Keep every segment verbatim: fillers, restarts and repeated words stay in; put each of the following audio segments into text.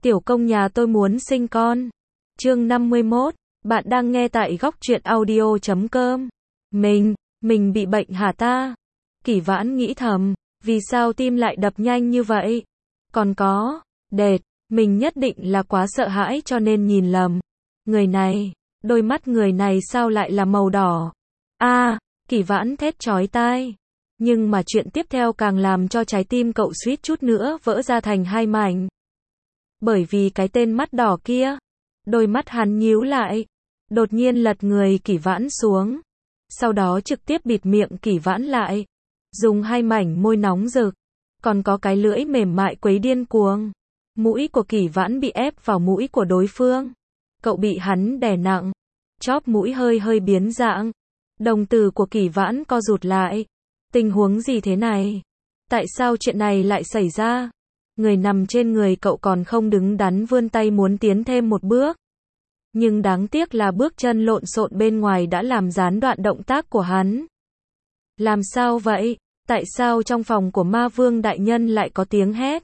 Tiểu công nhà tôi muốn sinh con. Chương năm mươi mốt, bạn đang nghe tại góc truyện audio chấm com. Mình, mình bị bệnh hả ta? Kỷ Vãn nghĩ thầm, vì sao tim lại đập nhanh như vậy? Còn có, đệt, mình nhất định là quá sợ hãi cho nên nhìn lầm. Người này, đôi mắt người này sao lại là màu đỏ? A, à, Kỷ Vãn thét chói tai. Nhưng mà chuyện tiếp theo càng làm cho trái tim cậu suýt chút nữa vỡ ra thành hai mảnh. Bởi vì cái tên mắt đỏ kia, đôi mắt hắn nhíu lại, đột nhiên lật người Kỷ Vãn xuống, sau đó trực tiếp bịt miệng Kỷ Vãn lại, dùng hai mảnh môi nóng rực, còn có cái lưỡi mềm mại quấy điên cuồng. Mũi của Kỷ Vãn bị ép vào mũi của đối phương, cậu bị hắn đè nặng, chóp mũi hơi hơi biến dạng, đồng tử của Kỷ Vãn co rụt lại. Tình huống gì thế này? Tại sao chuyện này lại xảy ra? Người nằm trên người cậu còn không đứng đắn vươn tay muốn tiến thêm một bước. Nhưng đáng tiếc là bước chân lộn xộn bên ngoài đã làm gián đoạn động tác của hắn. Làm sao vậy? Tại sao trong phòng của Ma Vương Đại Nhân lại có tiếng hét?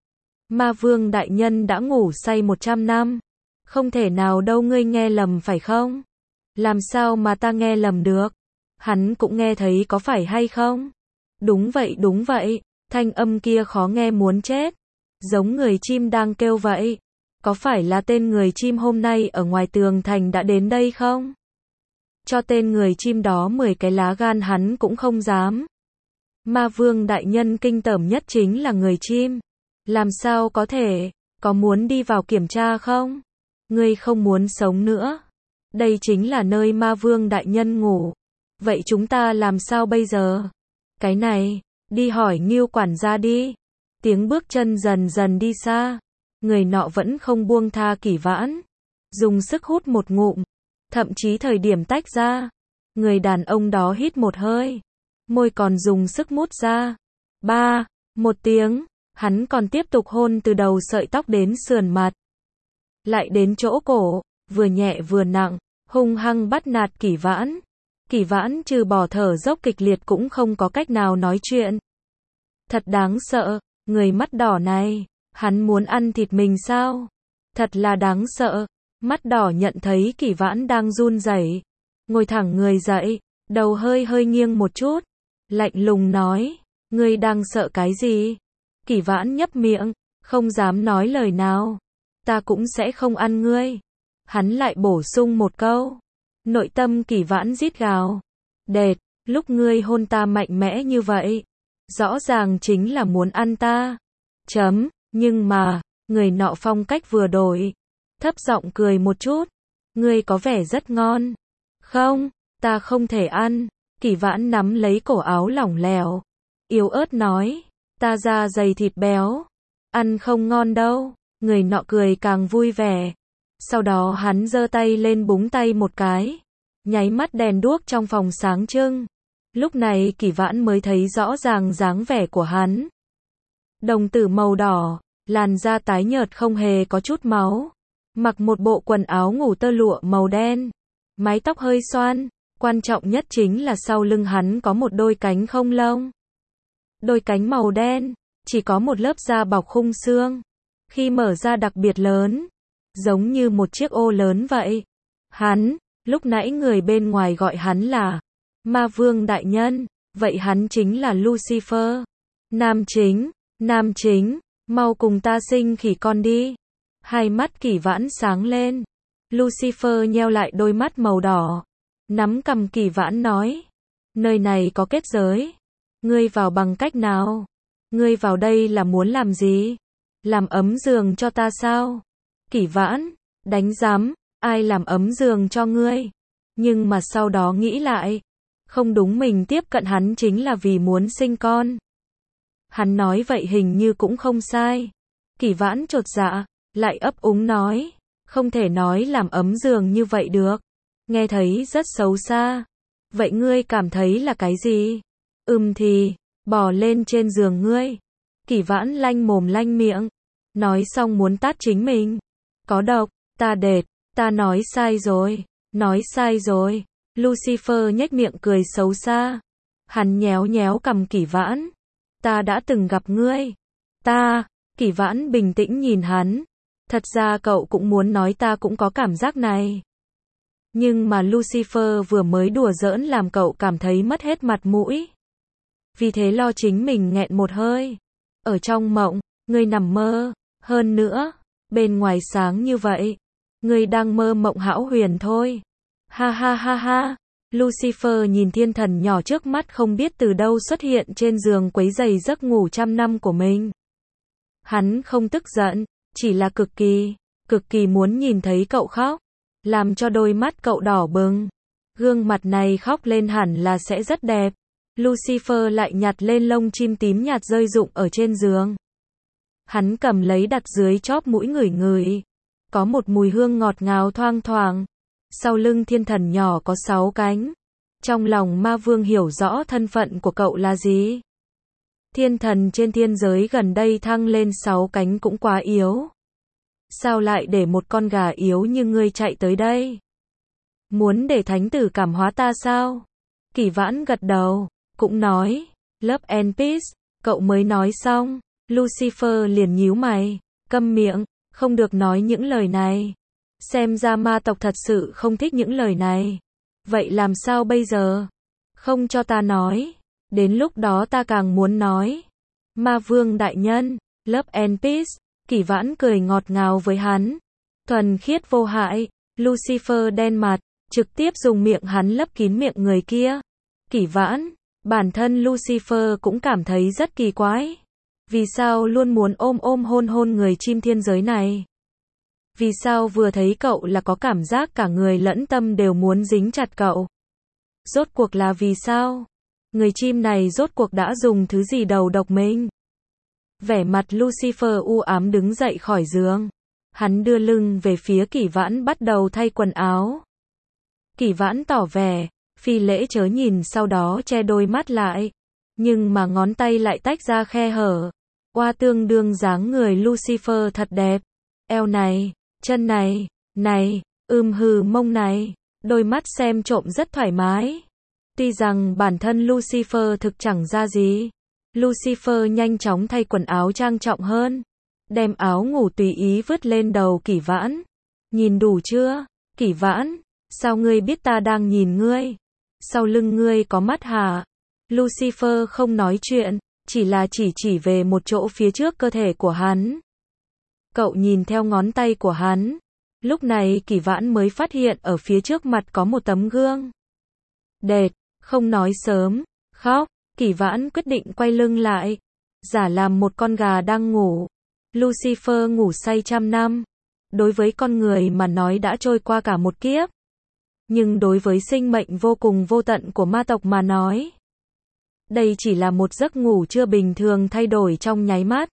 Ma Vương Đại Nhân đã ngủ say một trăm năm. Không thể nào đâu, ngươi nghe lầm phải không? Làm sao mà ta nghe lầm được? Hắn cũng nghe thấy có phải hay không? Đúng vậy đúng vậy, thanh âm kia khó nghe muốn chết. Giống người chim đang kêu vậy. Có phải là tên người chim hôm nay ở ngoài tường thành đã đến đây không? Cho tên người chim đó mười cái lá gan hắn cũng không dám. Ma Vương Đại Nhân kinh tởm nhất chính là người chim. Làm sao có thể? Có muốn đi vào kiểm tra không? Ngươi không muốn sống nữa. Đây chính là nơi Ma Vương Đại Nhân ngủ. Vậy chúng ta làm sao bây giờ? Cái này, đi hỏi Ngưu quản gia đi. Tiếng bước chân dần dần đi xa. Người nọ vẫn không buông tha Kỷ Vãn. Dùng sức hút một ngụm. Thậm chí thời điểm tách ra. Người đàn ông đó hít một hơi. Môi còn dùng sức mút ra. Ba, một tiếng. Hắn còn tiếp tục hôn từ đầu sợi tóc đến sườn mặt. Lại đến chỗ cổ. Vừa nhẹ vừa nặng. Hung hăng bắt nạt Kỷ Vãn. Kỷ Vãn trừ bỏ thở dốc kịch liệt cũng không có cách nào nói chuyện. Thật đáng sợ, người mắt đỏ này, hắn muốn ăn thịt mình sao? Thật là đáng sợ. Mắt đỏ nhận thấy Kỷ Vãn đang run rẩy, ngồi thẳng người dậy, đầu hơi hơi nghiêng một chút, lạnh lùng nói, ngươi đang sợ cái gì? Kỷ Vãn nhấp miệng, không dám nói lời nào. Ta cũng sẽ không ăn ngươi. Hắn lại bổ sung một câu. Nội tâm Kỷ Vãn rít gào. Đệt, lúc ngươi hôn ta mạnh mẽ như vậy, rõ ràng chính là muốn ăn ta. Chấm, nhưng mà, người nọ phong cách vừa đổi. Thấp giọng cười một chút. Ngươi có vẻ rất ngon. Không, ta không thể ăn. Kỷ Vãn nắm lấy cổ áo lỏng lẻo. Yếu ớt nói. Ta da dày thịt béo. Ăn không ngon đâu. Người nọ cười càng vui vẻ. Sau đó hắn giơ tay lên búng tay một cái. Nháy mắt đèn đuốc trong phòng sáng trưng. Lúc này Kỷ Vãn mới thấy rõ ràng dáng vẻ của hắn. Đồng tử màu đỏ, làn da tái nhợt không hề có chút máu. Mặc một bộ quần áo ngủ tơ lụa màu đen. Mái tóc hơi xoăn. Quan trọng nhất chính là sau lưng hắn có một đôi cánh không lông. Đôi cánh màu đen, chỉ có một lớp da bọc khung xương. Khi mở ra đặc biệt lớn. Giống như một chiếc ô lớn vậy. Hắn, lúc nãy người bên ngoài gọi hắn là Ma Vương Đại Nhân, vậy hắn chính là Lucifer. Nam chính, nam chính, mau cùng ta sinh khỉ con đi. Hai mắt Kỷ Vãn sáng lên. Lucifer nheo lại đôi mắt màu đỏ. Nắm cằm Kỷ Vãn nói. Nơi này có kết giới. Ngươi vào bằng cách nào? Ngươi vào đây là muốn làm gì? Làm ấm giường cho ta sao? Kỷ Vãn, đánh giám, ai làm ấm giường cho ngươi? Nhưng mà sau đó nghĩ lại, không đúng, mình tiếp cận hắn chính là vì muốn sinh con. Hắn nói vậy hình như cũng không sai. Kỷ Vãn chột dạ, lại ấp úng nói, không thể nói làm ấm giường như vậy được. Nghe thấy rất xấu xa. Vậy ngươi cảm thấy là cái gì? Ừm thì, bò lên trên giường ngươi. Kỷ Vãn lanh mồm lanh miệng, nói xong muốn tát chính mình. Có độc, ta đệt, ta nói sai rồi, nói sai rồi. Lucifer nhếch miệng cười xấu xa. Hắn nhéo nhéo cằm Kỷ Vãn. Ta đã từng gặp ngươi. Ta, Kỷ Vãn bình tĩnh nhìn hắn. Thật ra cậu cũng muốn nói ta cũng có cảm giác này. Nhưng mà Lucifer vừa mới đùa giỡn làm cậu cảm thấy mất hết mặt mũi. Vì thế lo chính mình nghẹn một hơi. Ở trong mộng, ngươi nằm mơ. Hơn nữa, bên ngoài sáng như vậy. Ngươi đang mơ mộng hão huyền thôi. Ha ha ha ha. Lucifer nhìn thiên thần nhỏ trước mắt không biết từ đâu xuất hiện trên giường quấy rầy giấc ngủ trăm năm của mình. Hắn không tức giận, chỉ là cực kỳ, cực kỳ muốn nhìn thấy cậu khóc. Làm cho đôi mắt cậu đỏ bừng. Gương mặt này khóc lên hẳn là sẽ rất đẹp. Lucifer lại nhặt lên lông chim tím nhạt rơi rụng ở trên giường. Hắn cầm lấy đặt dưới chóp mũi ngửi ngửi. Có một mùi hương ngọt ngào thoang thoảng. Sau lưng thiên thần nhỏ có sáu cánh. Trong lòng ma vương hiểu rõ thân phận của cậu là gì. Thiên thần trên thiên giới gần đây thăng lên sáu cánh cũng quá yếu. Sao lại để một con gà yếu như ngươi chạy tới đây? Muốn để thánh tử cảm hóa ta sao? Kỷ Vãn gật đầu, cũng nói, Love and Peace, cậu mới nói xong, Lucifer liền nhíu mày, câm miệng, không được nói những lời này. Xem ra ma tộc thật sự không thích những lời này. Vậy làm sao bây giờ? Không cho ta nói, đến lúc đó ta càng muốn nói. Ma vương đại nhân, Love and Peace, Kỷ Vãn cười ngọt ngào với hắn. Thuần khiết vô hại, Lucifer đen mặt, trực tiếp dùng miệng hắn lấp kín miệng người kia. Kỷ Vãn, bản thân Lucifer cũng cảm thấy rất kỳ quái. Vì sao luôn muốn ôm ôm hôn hôn người chim thiên giới này? Vì sao vừa thấy cậu là có cảm giác cả người lẫn tâm đều muốn dính chặt cậu? Rốt cuộc là vì sao? Người chim này rốt cuộc đã dùng thứ gì đầu độc mình? Vẻ mặt Lucifer u ám đứng dậy khỏi giường. Hắn đưa lưng về phía Kỷ Vãn bắt đầu thay quần áo. Kỷ Vãn tỏ vẻ, phi lễ chớ nhìn, sau đó che đôi mắt lại. Nhưng mà ngón tay lại tách ra khe hở. Oa, tương đương dáng người Lucifer thật đẹp. Eo này, chân này, này, ưm hừ mông này. Đôi mắt xem trộm rất thoải mái. Tuy rằng bản thân Lucifer thực chẳng ra gì. Lucifer nhanh chóng thay quần áo trang trọng hơn. Đem áo ngủ tùy ý vứt lên đầu Kỷ Vãn. Nhìn đủ chưa? Kỷ Vãn, sao ngươi biết ta đang nhìn ngươi? Sau lưng ngươi có mắt hả? Lucifer không nói chuyện, chỉ là chỉ chỉ về một chỗ phía trước cơ thể của hắn. Cậu nhìn theo ngón tay của hắn. Lúc này Kỷ Vãn mới phát hiện ở phía trước mặt có một tấm gương. Đệt, không nói sớm, khóc. Kỷ Vãn quyết định quay lưng lại, giả làm một con gà đang ngủ. Lucifer ngủ say trăm năm. Đối với con người mà nói đã trôi qua cả một kiếp. Nhưng đối với sinh mệnh vô cùng vô tận của ma tộc mà nói, đây chỉ là một giấc ngủ chưa bình thường thay đổi trong nháy mắt.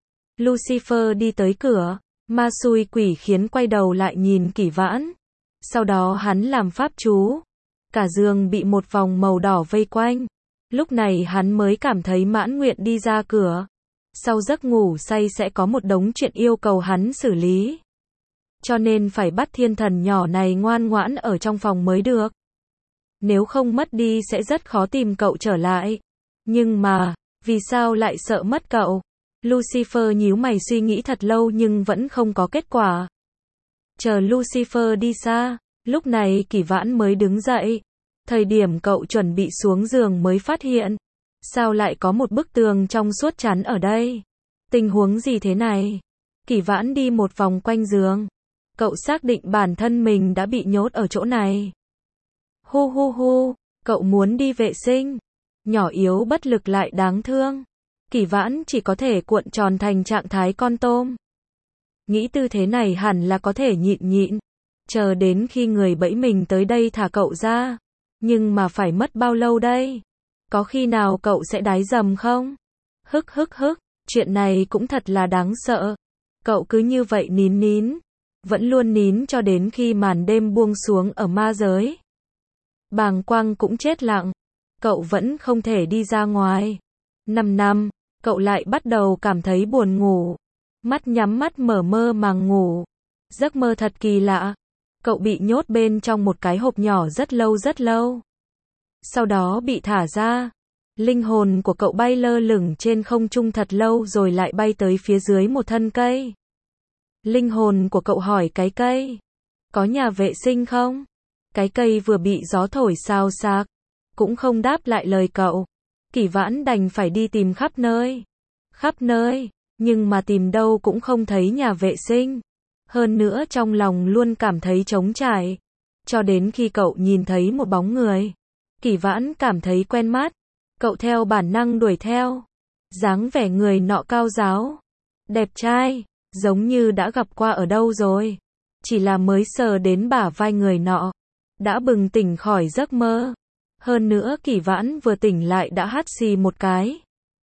Lucifer đi tới cửa, ma xui quỷ khiến quay đầu lại nhìn Kỷ Vãn. Sau đó hắn làm pháp chú. Cả giường bị một vòng màu đỏ vây quanh. Lúc này hắn mới cảm thấy mãn nguyện đi ra cửa. Sau giấc ngủ say sẽ có một đống chuyện yêu cầu hắn xử lý. Cho nên phải bắt thiên thần nhỏ này ngoan ngoãn ở trong phòng mới được. Nếu không mất đi sẽ rất khó tìm cậu trở lại. Nhưng mà, vì sao lại sợ mất cậu? Lucifer nhíu mày suy nghĩ thật lâu nhưng vẫn không có kết quả. Chờ Lucifer đi xa, lúc này Kỷ Vãn mới đứng dậy. Thời điểm cậu chuẩn bị xuống giường mới phát hiện. Sao lại có một bức tường trong suốt chắn ở đây? Tình huống gì thế này? Kỷ Vãn đi một vòng quanh giường. Cậu xác định bản thân mình đã bị nhốt ở chỗ này. Hu hu hu, cậu muốn đi vệ sinh. Nhỏ yếu bất lực lại đáng thương. Kỷ Vãn chỉ có thể cuộn tròn thành trạng thái con tôm. Nghĩ tư thế này hẳn là có thể nhịn nhịn. Chờ đến khi người bẫy mình tới đây thả cậu ra. Nhưng mà phải mất bao lâu đây? Có khi nào cậu sẽ đái dầm không? Hức hức hức, chuyện này cũng thật là đáng sợ. Cậu cứ như vậy nín nín. Vẫn luôn nín cho đến khi màn đêm buông xuống ở ma giới. Bàng quang cũng chết lặng. Cậu vẫn không thể đi ra ngoài. Năm năm, cậu lại bắt đầu cảm thấy buồn ngủ. Mắt nhắm mắt mở mơ màng ngủ. Giấc mơ thật kỳ lạ. Cậu bị nhốt bên trong một cái hộp nhỏ rất lâu rất lâu. Sau đó bị thả ra. Linh hồn của cậu bay lơ lửng trên không trung thật lâu rồi lại bay tới phía dưới một thân cây. Linh hồn của cậu hỏi cái cây. Có nhà vệ sinh không? Cái cây vừa bị gió thổi xào xạc, cũng không đáp lại lời cậu. Kỷ Vãn đành phải đi tìm khắp nơi. Khắp nơi, nhưng mà tìm đâu cũng không thấy nhà vệ sinh. Hơn nữa trong lòng luôn cảm thấy trống trải. Cho đến khi cậu nhìn thấy một bóng người. Kỷ Vãn cảm thấy quen mắt. Cậu theo bản năng đuổi theo. Dáng vẻ người nọ cao ráo, đẹp trai, giống như đã gặp qua ở đâu rồi. Chỉ là mới sờ đến bả vai người nọ, đã bừng tỉnh khỏi giấc mơ. Hơn nữa Kỷ Vãn vừa tỉnh lại đã hắt xì một cái.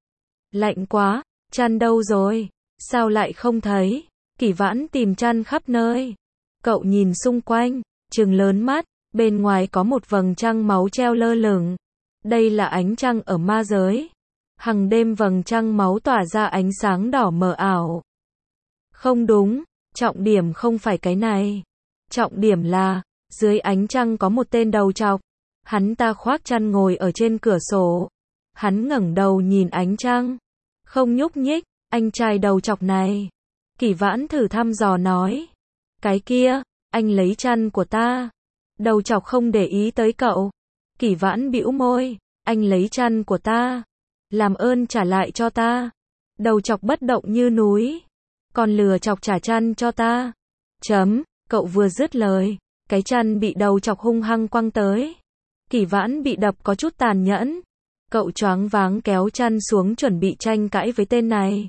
Lạnh quá, chăn đâu rồi? Sao lại không thấy? Kỷ Vãn tìm chăn khắp nơi. Cậu nhìn xung quanh, trừng lớn mắt, bên ngoài có một vầng trăng máu treo lơ lửng. Đây là ánh trăng ở ma giới. Hằng đêm vầng trăng máu tỏa ra ánh sáng đỏ mờ ảo. Không đúng, trọng điểm không phải cái này. Trọng điểm là, dưới ánh trăng có một tên đầu trọc. Hắn ta khoác chăn ngồi ở trên cửa sổ. Hắn ngẩng đầu nhìn ánh trăng. Không nhúc nhích, anh trai đầu trọc này. Kỷ Vãn thử thăm dò nói. Cái kia, anh lấy chăn của ta. Đầu trọc không để ý tới cậu. Kỷ Vãn bĩu môi. Anh lấy chăn của ta. Làm ơn trả lại cho ta. Đầu trọc bất động như núi. Còn lừa chọc trả chăn cho ta. Chấm, cậu vừa dứt lời. Cái chăn bị đầu chọc hung hăng quăng tới. Kỷ Vãn bị đập có chút tàn nhẫn. Cậu choáng váng kéo chăn xuống chuẩn bị tranh cãi với tên này.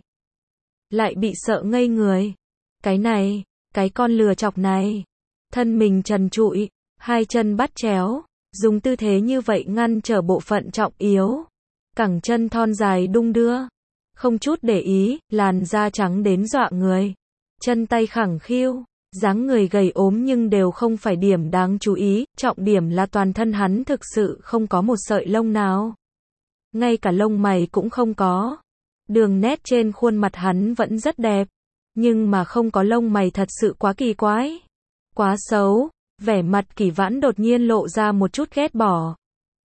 Lại bị sợ ngây người. Cái này, cái con lừa chọc này. Thân mình trần trụi, hai chân bắt chéo. Dùng tư thế như vậy ngăn trở bộ phận trọng yếu. Cẳng chân thon dài đung đưa. Không chút để ý, làn da trắng đến dọa người. Chân tay khẳng khiu. Dáng người gầy ốm nhưng đều không phải điểm đáng chú ý. Trọng điểm là toàn thân hắn thực sự không có một sợi lông nào. Ngay cả lông mày cũng không có. Đường nét trên khuôn mặt hắn vẫn rất đẹp. Nhưng mà không có lông mày thật sự quá kỳ quái. Quá xấu. Vẻ mặt Kỷ Vãn đột nhiên lộ ra một chút ghét bỏ.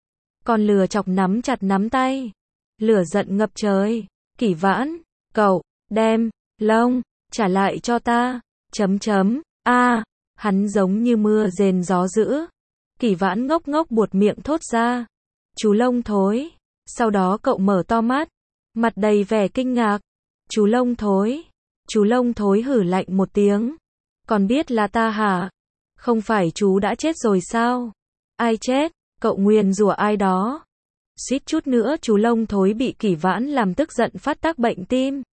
Còn lừa chọc nắm chặt nắm tay. Lửa giận ngập trời. Kỷ Vãn, cậu, đem, lông, trả lại cho ta. Chấm chấm, a à, hắn giống như mưa rền gió dữ. Kỷ Vãn ngốc ngốc buột miệng thốt ra. Chú lông thối. Sau đó cậu mở to mắt. Mặt đầy vẻ kinh ngạc. Chú lông thối. Chú lông thối hử lạnh một tiếng. Còn biết là ta hả? Không phải chú đã chết rồi sao? Ai chết? Cậu nguyền rủa ai đó? Suýt chút nữa chú lông thối bị Kỷ Vãn làm tức giận phát tác bệnh tim.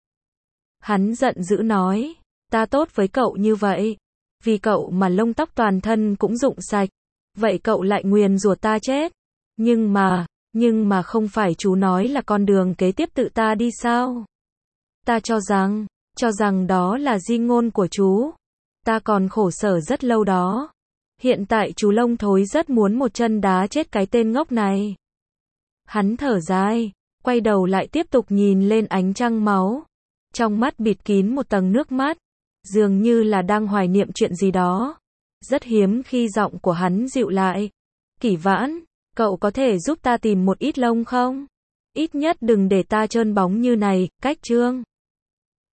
Hắn giận dữ nói. Ta tốt với cậu như vậy. Vì cậu mà lông tóc toàn thân cũng rụng sạch. Vậy cậu lại nguyền rủa ta chết. Nhưng mà, nhưng mà không phải chú nói là con đường kế tiếp tự ta đi sao? Ta cho rằng, cho rằng đó là di ngôn của chú. Ta còn khổ sở rất lâu đó. Hiện tại chú lông thối rất muốn một chân đá chết cái tên ngốc này. Hắn thở dài, quay đầu lại tiếp tục nhìn lên ánh trăng máu. Trong mắt bịt kín một tầng nước mắt. Dường như là đang hoài niệm chuyện gì đó. Rất hiếm khi giọng của hắn dịu lại. Kỷ Vãn, cậu có thể giúp ta tìm một ít lông không? Ít nhất đừng để ta trơn bóng như này, cách chương.